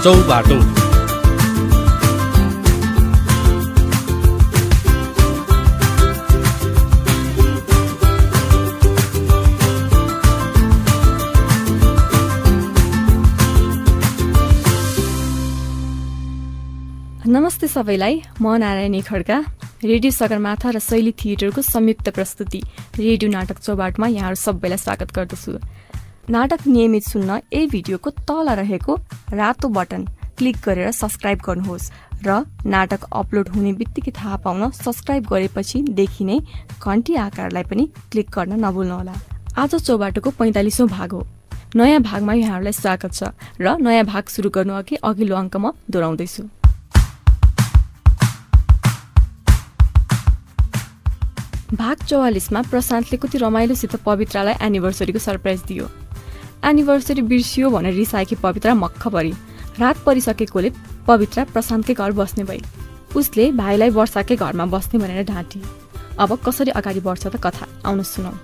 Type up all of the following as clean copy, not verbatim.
चौबाटो। नमस्ते सबैलाई, म नारायणी खड्का। रेडियो सगरमाथा र शैली थिएटरको संयुक्त प्रस्तुति रेडियो नाटक चौबाटमा यहाँहरू सबैलाई स्वागत गर्दछु। नाटक नियमित सुन्न यही भिडियोको तल रहेको रातो बटन क्लिक गरेर सब्स्क्राइब गर्नुहोस् र नाटक अपलोड हुने बित्तिकै थाहा पाउन सब्स्क्राइब गरेपछि देखिने घन्टी आकारलाई पनि क्लिक गर्न नभुल्नुहोला। आज चौबाटोको 45औं भाग हो। नयाँ भागमा यहाँहरूलाई स्वागत छ र नयाँ भाग सुरु गर्नु अघि अघिल्लो अङ्क म दोहोऱ्याउँदैछु। भाग 44मा प्रशान्तले कति रमाइलोसित पवित्रालाई एनिभर्सरीको सरप्राइज दियो। एनिभर्सरी बिर्सियो भनेर रिसाएकी पवित्रा मक्ख परी। रात परिसकेकोले पवित्रा प्रशान्तकै घर बस्ने भई। उसले भाइलाई वर्षाकै घरमा बस्ने भनेर ढाँटी। अब कसरी अगाडि बढ्छ त कथा, आउन सुनौ।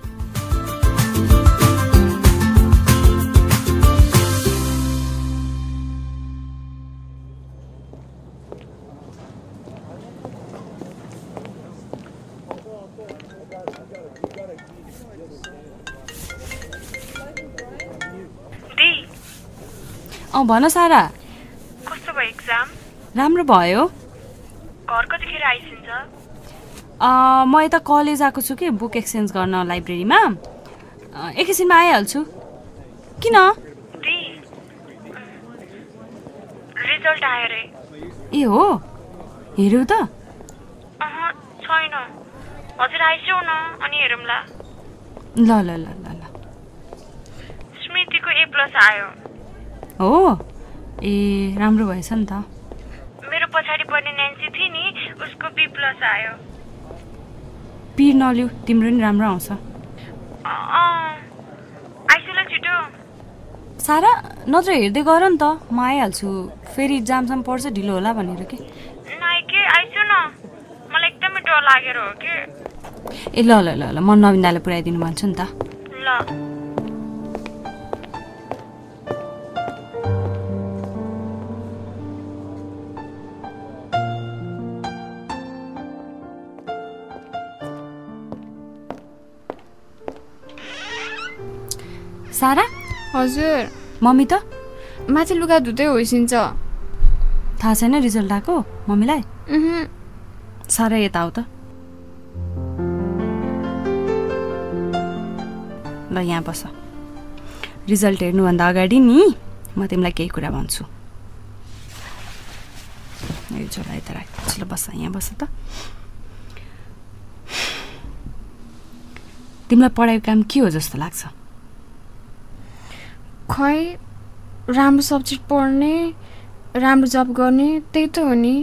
भन सारा, कस्तो भयो एक्जाम? राम्रो भयो। घर कतिखेर आइसिन्छ? म यता कलेज आएको छु कि बुक एक्सचेन्ज गर्न लाइब्रेरीमा। एकैछिनमा आइहाल्छु। किन? रिजल्ट आयो रे। ए हो, हेऱ्यौ त? छैन। हजुर आइस्यौ न अनि हेरौँला। ल ल ल ल ल। स्मृतिको A+ आयो। हो, ए राम्रो भएछ नि त। मेरो पछाडि पढ्ने नेन्सी थियो नि, उसको B+ आयो। पिर नलिउ, तिम्रो नि राम्रो आउँछ। आइसु ल छिटो। सारा, नत्र हेर्दै गर नि त, म आइहाल्छु। फेरि इक्जामसम्म पर्छ ढिलो होला भनेर के। नाइ के, आइसु न। मलाई एकदमै डर लागेर हो के। ए ल ल ल ल, म नवीन दाले पुऱ्याइदिनु भन्छु नि त। ल। सारा? हजुर। मम्मी त? माथि लुगा धुँदै होइसिन्छ। थाहा छैन रिजल्ट आएको मम्मीलाई? सारा यता आऊ त। ल यहाँ बस। रिजल्ट हेर्नुभन्दा अगाडि नि म तिमीलाई केही कुरा भन्छु। यो छोरा यता राख। ल बस, यहाँ बस त। तिमीलाई पढाइको काम के हो जस्तो लाग्छ? खै, राम्रो सब्जेक्ट पढ्ने, राम्रो जब गर्ने, त्यही त हो नि।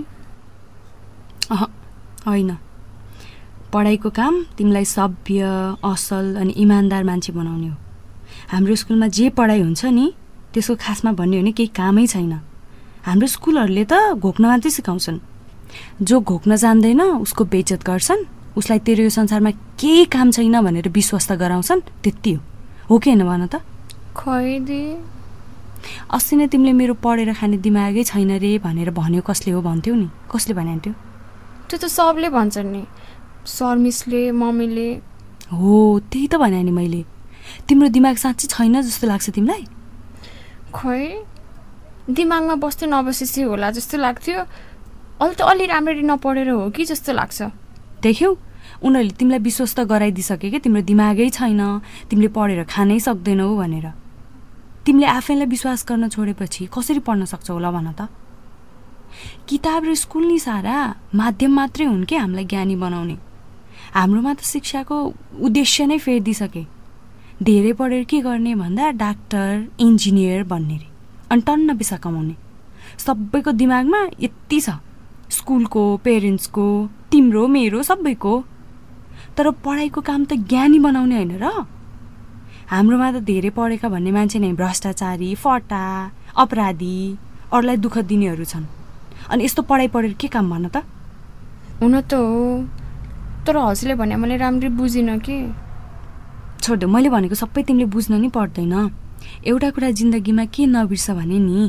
होइन, पढाइको काम तिमीलाई सभ्य, असल अनि इमान्दार मान्छे बनाउने हो। हाम्रो स्कुलमा जे पढाइ हुन्छ नि त्यसको खासमा भन्ने हो भने केही कामै छैन। हाम्रो स्कुलहरूले त घोक्न मात्रै सिकाउँछन्। जो घोक्न जान्दैन उसको बेइज्जत गर्छन्, उसलाई तेरो यो संसारमा केही काम छैन भनेर विश्वास गराउँछन्, त्यति हो कि होइन भन त? खै दि, अस्ति नै तिमीले मेरो पढेर खाने दिमागै छैन रे भनेर भन्यो। कसले हो भन्थ्यौ नि? कसले भन्थ्यो? त्यो त सबले भन्छन् नि, सर मिसले, मम्मीले। हो, त्यही त भने नि मैले। तिम्रो दिमाग साँच्चै छैन जस्तो लाग्छ तिमीलाई? खै, दिमागमा बस्दै नबसेपछि होला जस्तो लाग्थ्यो। अहिले त अलि राम्ररी नपढेर हो कि जस्तो लाग्छ। देख्यौ, उनीहरूले तिमीलाई विश्वास त गराइदिइसके कि तिम्रो दिमागै छैन, तिमीले पढेर खानै सक्दैनौ भनेर। तिमीले आफैलाई विश्वास गर्न छोडेपछि कसरी पढ्न सक्छौ होला भन त? किताब र स्कुल नि सारा माध्यम मात्रै हुन् कि हामीलाई ज्ञानी बनाउने। हाम्रोमा त शिक्षाको उद्देश्य नै फेरिदिइसके। धेरै पढेर के गर्ने भन्दा डाक्टर, इन्जिनियर बन्ने रे, अनि टन्न पैसा कमाउने। सबैको दिमागमा यति छ, स्कुलको, पेरेन्ट्सको, तिम्रो, मेरो, सबैको। तर पढाइको काम त ज्ञानी बनाउने होइन र। हाम्रोमा त धेरै पढेका भन्ने मान्छे नै भ्रष्टाचारी, फटा, अपराधी, अरूलाई दुःख दिनेहरू छन्। अनि यस्तो पढाइ पढेर के काम भन त? हुन त हो, तर हजुरले भने मैले राम्ररी बुझिनँ कि। छोड्देऊ, मैले भनेको सबै तिमीले बुझ्न नि पर्दैन। एउटा कुरा जिन्दगीमा के नबिर्स भने नि,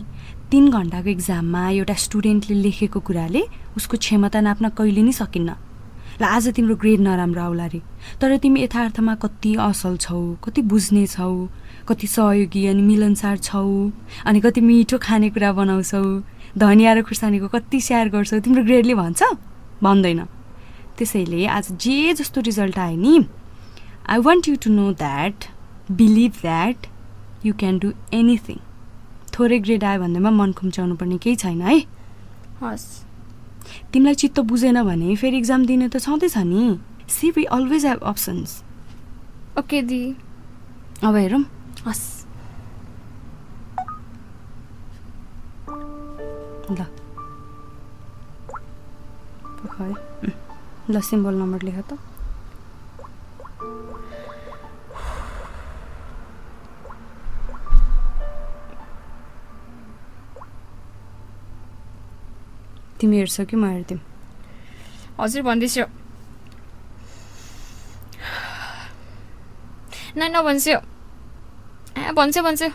3 घण्टाको एक्जाममा एउटा स्टुडेन्टले लेखेको कुराले उसको क्षमता नाप्न कहिले नि सकिन्न। ल आज तिम्रो ग्रेड नराम्रो आउला रे, तर तिमी यथार्थमा कति असल छौ, कति बुझ्ने छौ, कति सहयोगी अनि मिलनसार छौ, अनि कति मिठो खानेकुरा बनाउँछौ, धनिया र खुर्सानीको कति सेयर गर्छौ, तिम्रो ग्रेडले भन्छ? भन्दैन। त्यसैले आज जे जस्तो रिजल्ट आयो नि, I want you to know that, believe that you can do anything. थोरै ग्रेड आयो भन्दैमा मन खुम्चाउनु पर्ने केही छैन है। हस्, तिमीलाई चित्त बुझेन भने फेरि एक्जाम दिने त छँदैछ नि। See we always have options. Okay दी। अब हेरौँ। हस् ल ल सिम्बल नम्बर लेख त। तिमी हेर्छौ कि म हेर्दिउँ? हजुर भन्दैछु। नभन्छु। भन्छु।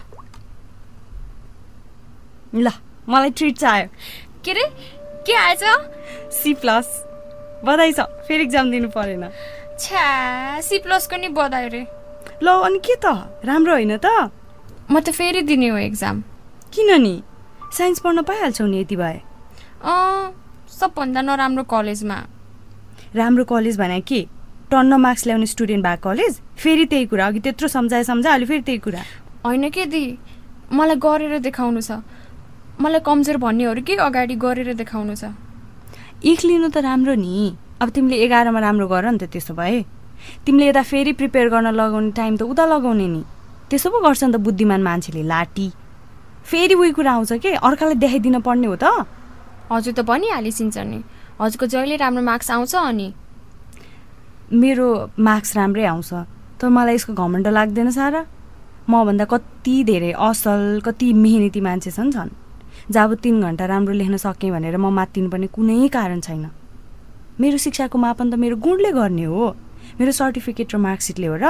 ल मलाई ट्रिट चाहियो। के रे, के आएछ? C+। बधाई छ, फेरि एक्जाम दिनु परेन। छ्या, C+ को नि बधाई रे। ल अनि के त, राम्रो होइन त? म त फेरि दिने हो एक्जाम। किन नि? साइन्स पढ्न पाइहाल्छौ नि यति भए। सबभन्दा नराम्रो कलेजमा। राम्रो कलेज भने के? टन्न मार्क्स ल्याउने स्टुडेन्ट भएको कलेज? फेरि त्यही कुरा, अघि त्यत्रो सम्झाए अहिले फेरि त्यही कुरा। होइन के दी, मलाई गरेर देखाउनु छ। मलाई कमजोर भन्नेहरू के अगाडि गरेर देखाउनु छ। इख लिनु त राम्रो नि। अब तिमीले 11मा राम्रो गर नि त। त्यसो भए तिमीले यता फेरि प्रिपेयर गर्न लगाउने टाइम त उता लगाउने नि। त्यसो पो गर्छ नि त बुद्धिमान मान्छेले। लाटी फेरि उही कुरा आउँछ के, अर्कालाई देखाइदिन पर्ने हो त। हजुर त भनिहालिसिन्छ नि, हजुरको जहिले राम्रो मार्क्स आउँछ। अनि मेरो मार्क्स राम्रै आउँछ, तर मलाई यसको घमण्ड लाग्दैन सारा। मभन्दा कति धेरै असल, कति मेहनती मान्छे छन्। जब 3 घण्टा राम्रो लेख्न सकेँ भनेर म मात्तिनुपर्ने कुनै कारण छैन। मेरो शिक्षाको मापन त मेरो गुणले गर्ने हो, मेरो सर्टिफिकेट र मार्कसिटले हो र।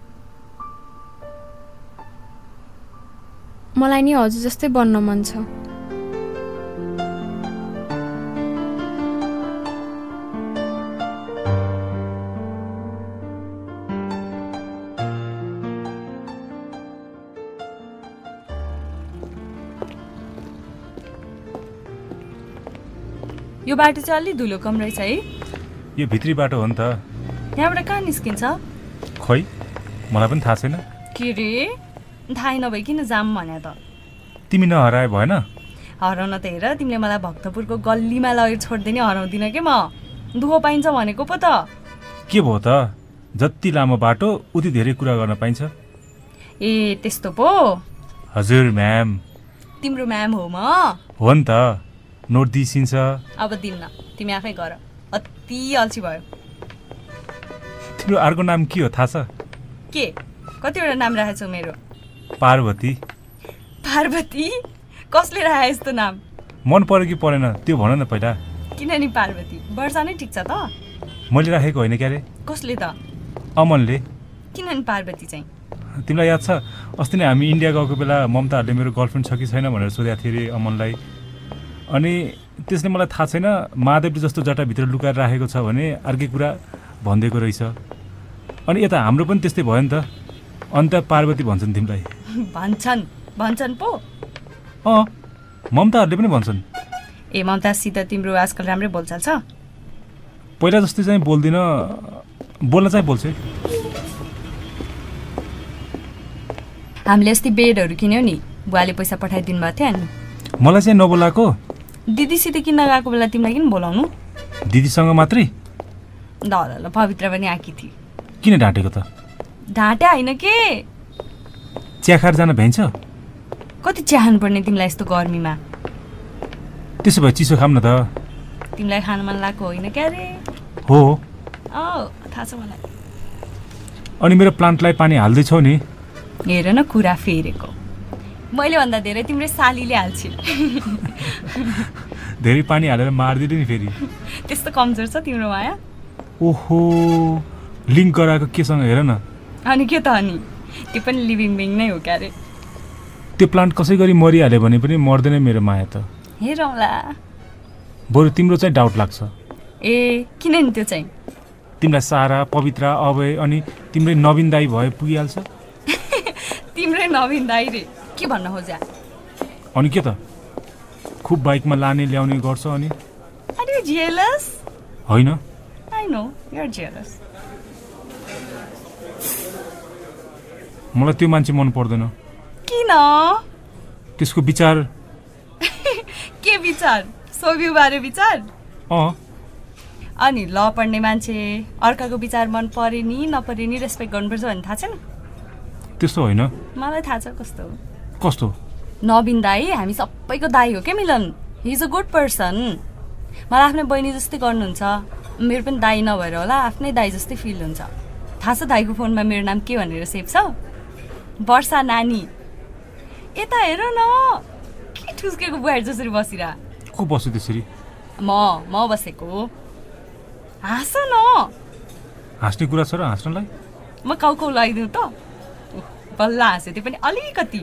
मलाई नि हजुर जस्तै बन्न मन छ। यो बाटो चाहिँ अलि धुलो कम रहेछ है। यो भित्री बाटो हो नि त। यहाँबाट कहाँ निस्किन्छ? खै मलाई पनि थाहा छैन। के रे, थाहै नभए किन जाम भने त? तिमी नहराए भएन? हराउन त हेर, तिमीले मलाई भक्तपुरको गल्लीमा लगेर छोड्दिने हराउँदिन के म। दुःख पाइन्छ भनेको पो त। के भयो त, जति लामो बाटो उति धेरै कुरा गर्न पाइन्छ। ए त्यस्तो पो? हजुर म्याम। तिम्रो म्याम हो म? हो नि त, नोट दिइसिन्छ। अब दिन्न, तिमी आफै गर। अति अल्छी भयो। तिम्रो अर्को नाम के हो थाहा छ? के? कतिवटा नाम राखेछौ मेरो? पार्वती। पार्वती? कसले राखे यस्तो नाम? मन पर्यो कि परेन त्यो भन न पहिला। किन नि पार्वती, वर्षा नै ठिक छ त। मैले राखेको होइन क्यारे। कसले त? अमनले। किन नि पार्वती चाहिँ? तिमीलाई याद छ अस्ति नै हामी इन्डिया गएको बेला ममताहरूले मेरो गर्लफ्रेन्ड छ कि छैन भनेर सोधेको थिएँ अरे अमनलाई। अनि त्यसले मलाई थाहा छैन महादेवले जस्तो जटाभित्र लुकाएर राखेको छ भने अर्कै कुरा भनिदिएको रहेछ। अनि यता हाम्रो पनि त्यस्तै भयो नि त, अन्त पार्वती भन्छन् तिमीलाई। भन्छन् पो? ममताहरूले पनि भन्छन्। ए ममतासित तिम्रो आजकल राम्रै बोलचाल छ? पहिला जस्तै चाहिँ बोल्दिनँ, बोल्न चाहिँ बोल्छु। हामीले अस्ति बेडहरू किन्यौ नि, बुवाले पैसा पठाइदिनु भएको थियो नि। मलाई चाहिँ नबोलाएको? दिदीसित किन्न गएको बेला तिमीलाई किन बोलाउनु? दिदीसँग मात्रै? ल पवित्र पनि आकी थिए। किन ढाँटेको त? ढाँटे होइन के, चिया खाएर जान भ्याइन्छ? कति चाहनु पर्ने तिमीलाई यस्तो गर्मीमा? त्यसो भए चिसो खाम न त। तिमीलाई खान मन लागेको होइन क्या रे? हो थाहा छ मलाई। अनि मेरो प्लान्टलाई पानी हाल्दैछौ नि? हेर न कुरा फेरेको, मैले भन्दा धेरै तिम्रो सालीले हाल्छ। धेरै पानी हालेर मारिदिनु नि फेरि। त्यस्तो कमजोर छ तिम्रो माया? ओहो, लिङ्क गराएको केसँग हेर न। अनि के त? अनि त्यो पनि लिभिङ बिङ नै हो क्या रे। त्यो प्लान्ट कसै गरी मरिहाल्यो भने पनि मर्दैन मेरो माया त। हेरौँला। बरु तिम्रो चाहिँ डाउट लाग्छ। ए किन नि त्यो चाहिँ? तिमीलाई सारा पवित्रा अभय अनि तिम्रै नवीन दाई भए पुगिहाल्छ। तिम्रै नवीन दाई रे के भन्न खोज्या? अनि के त खुब बाइकमा लाने ल्याउने गर्छ अनि Are you jealous? होइन I know you're jealous. मलाई त्यो मान्छे मन पर्दैन। किन? त्यसको विचार के विचार? सोभ्यू बारे विचार? अँ अनि ल पढ्ने मान्छे अर्काको विचार मन परे नि नपरे नि रेस्पेक्ट गर्नुपर्छ भन्ने थाहा छैन? त्यस्तो होइन। मलाई थाहा छ कस्तो हो। कस्तो? नवीन दाई हामी सबैको दाई हो क्या Milan. He is a good person. मलाई आफ्नै बहिनी जस्तै गर्नुहुन्छ। मेरो पनि दाई नभएर होला आफ्नै दाई जस्तै फिल हुन्छ। थाहा छ दाईको फोनमा मेरो नाम के भनेर सेभ छ? वर्षा नानी। यता हेर न के ठुस्केको बुहारी जसरी बसिरा। को बस्यो त्यसरी? म बसेको। हाँस न। हाँस्ने कुरा छ र हाँस्नलाई? म काउ लगाइदिउँ त? बल्ल हाँस्यो त्यो पनि अलिकति।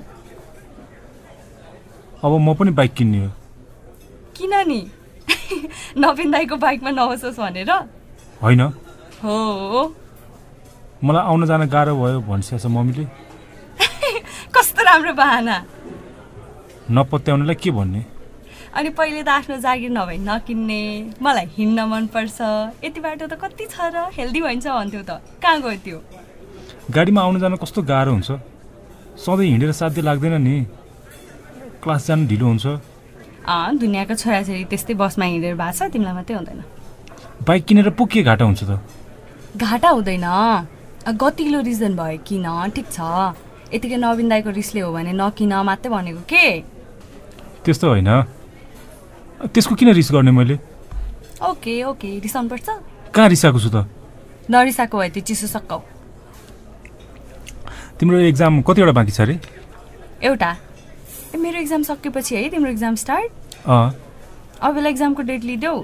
अब म पनि बाइक किन्ने हो। किन नि? नवीन दाईको बाइकमा नबसोस् भनेर? होइन हो। मलाई आउन जान गाह्रो भयो भनिसकेको छ मम्मीले। कस्तो राम्रो बहाना। नपत्याउनलाई के भन्ने? अनि पहिले त आफ्नो जागिर नभए नकिन्ने। मलाई हिँड्न मनपर्छ। यति बाटो त कति छ र हेल्दी भइन्छ भन्थ्यौ त। कहाँ गयो त्यो? गाडीमा आउन जान कस्तो गाह्रो हुन्छ। सधैँ हिँडेर साध्य लाग्दैन नि। क्लास जानु ढिलो हुन्छ। दुनियाँको छोराछोरी त्यस्तै बसमा हिँडेर भएको छ। तिमीलाई मात्रै हुँदैन। बाइक किनेर पो के घाटा हुन्छ त? घाटा हुँदैन। गतिलो रिजन भयो किन ठिक छ। यतिकै नवीन दाईको रिसले हो भने नकिन मात्रै भनेको के? त्यस्तो होइन। त्यसको किन रिस गर्ने मैले? ओके रिसाउनु पर्छ? कहाँ रिसाएको छु त? नरिसाएको भए त्यो चिसो सक्काउ। तिम्रो एक्जाम कतिवटा बाँकी छ अरे? एउटा। मेरो एक्जाम सकेपछि है तिम्रो एक्जाम स्टार्ट? अबेला एक्जामको डेट लिदेऊ।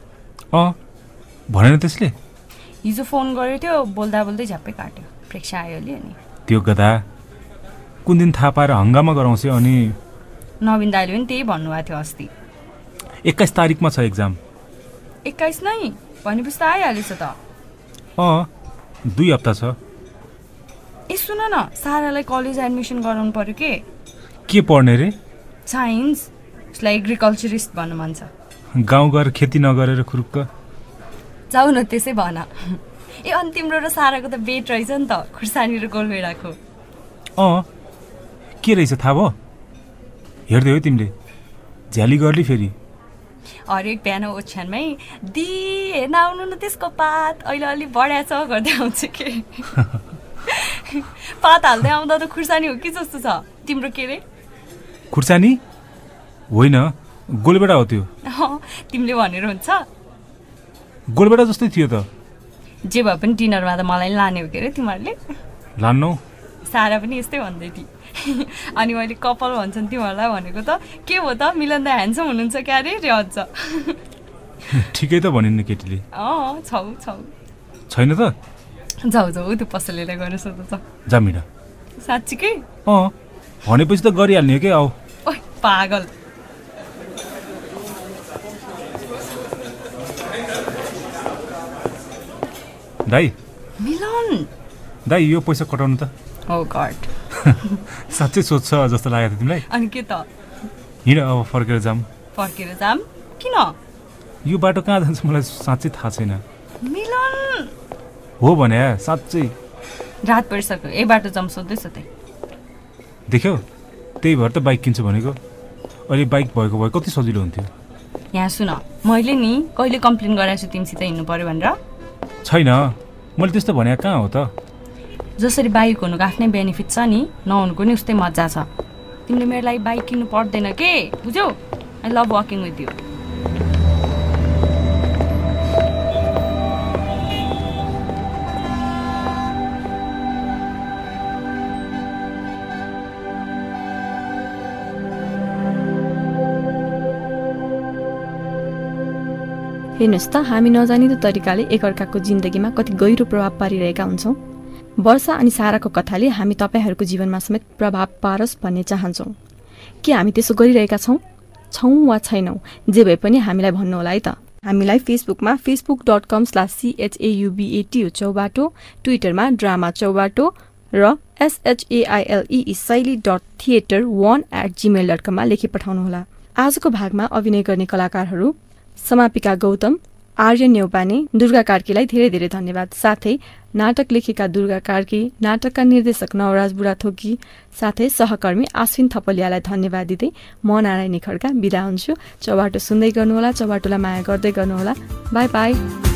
भनेन त्यसले? हिजो फोन गर्यो थियो बोल्दा बोल्दै झ्याप्पै काट्यो। प्रेक्षा आयो अलि अनि। त्यो गधा कुन दिन थाहा पाएर हङ्गामा गराउँछ अनि? नवीन दाइले पनि त्यही भन्नुभएको थियो अस्ति। 21 तारिकमा छ एक्जाम। 21 नै भनेपछि त आइहालेछ त। 2 हप्ता छ। ए सुन न सारालाई कलेज एडमिसन गराउनु पर्यो के पढ्ने रे? साइन्स। उसलाई एग्रिकल्चरिस्ट बन्न मन छ। गाउँ गएर खेती नगरेर खुरुक्क जाऊ न त्यसै भन। ए अनि तिम्रो र साराको त बेट रहेछ नि त खुर्सानी र गोलभेडाको। के रहेछ थाहा भयो? हेर्दै हो तिमीले? झ्याली गर्ली फेरि। हरेक बिहान ओछ्यानमै दी हेर्न आउनु न त्यसको पात अहिले अलि बढ्या छ गर्दै आउँछ के। पात हाल्दै आउँदा त खुर्सानी हो कि जस्तो छ। तिम्रो के रे? खुर्सानी होइन गोलबेडा हो त्यो। तिमीले भनेर हुन्छ? गोलबेडा जस्तै थियो त। जे भए पनि डिनरमा त मलाई लाने हो के रे तिमीहरूले? लान्नौ? सारा पनि यस्तै भन्दै थिए। अनि मैले कपाल भन्छन् तिमीहरूलाई भनेको त के हो त मिलन दा ह्यान्डसम हुनुहुन्छ क्या रे अझ। ठिकै त भनिन् केटीले। छौ छैन त? जाऊ त्यो पसलेलाई गएर सोध्छ। जा मिडा। साँच्चीकै? भनेपछि त गरिहाल्ने हो के। आऊ। ओइ पागल। दाइ। मिलन। दाइ यो पैसा कटाउनु त। Oh god. साँच्चै सोध्छ जस्तो लाग्यो तिमीलाई? अनि के त? हिँड अब फर्केर जाम। फर्केर जाम? किन? यो बाटो कहाँ जान्छ मलाई साँच्चै थाहा छैन। मिलन। हो भने साँच्चै। रात परिसक्यो ए बाटो जाम सोध्दैछ त। देख्यौ त्यही भएर त बाइक किन्छु भनेको। अहिले बाइक भएको भए कति सजिलो हुन्थ्यो। यहाँ सुन मैले नि कहिले कम्प्लेन गराएको छु तिमीसित हिँड्नु पर्यो भनेर? छैन मैले त्यस्तो भने कहाँ हो त। जसरी बाइक हुनुको आफ्नै बेनिफिट छ नि नहुनुको नि उस्तै मजा छ। तिमीले मेरो लागि बाइक किन्नु पर्दैन के बुझ्यौ? I love working with you. हेर्नुहोस् त हामी नजानिदो तरिकाले एकअर्काको जिन्दगीमा कति गहिरो प्रभाव पारिरहेका हुन्छौँ। वर्षा अनि साराको कथाले हामी तपाईहरूको जीवनमा समेत प्रभाव पारोस् भन्ने चाहन्छौँ। के हामी त्यसो गरिरहेका छौँ वा छैनौँ? जे भए पनि हामीलाई भन्नुहोला है त। हामीलाई फेसबुकमा facebook.com/CHAUBATO चौबाटो, ट्विटरमा ड्रामा चौबाटो र shaili.theater1@gmail.com मा लेखी पठाउनुहोला। आजको भागमा अभिनय गर्ने कलाकारहरू समापिका गौतम, आर्यन नेउपाने, दुर्गा कार्कीलाई धेरै धेरै धन्यवाद। साथै नाटक लेखेका दुर्गा कार्की, नाटकका निर्देशक नवराज बुढाथोकी, साथै सहकर्मी आश्विन थपलियालाई धन्यवाद दिँदै म नारायणी खड्का बिदा हुन्छु। चौबाटो सुन्दै गर्नुहोला, चौबाटोलाई माया गर्दै गर्नुहोला। Bye by.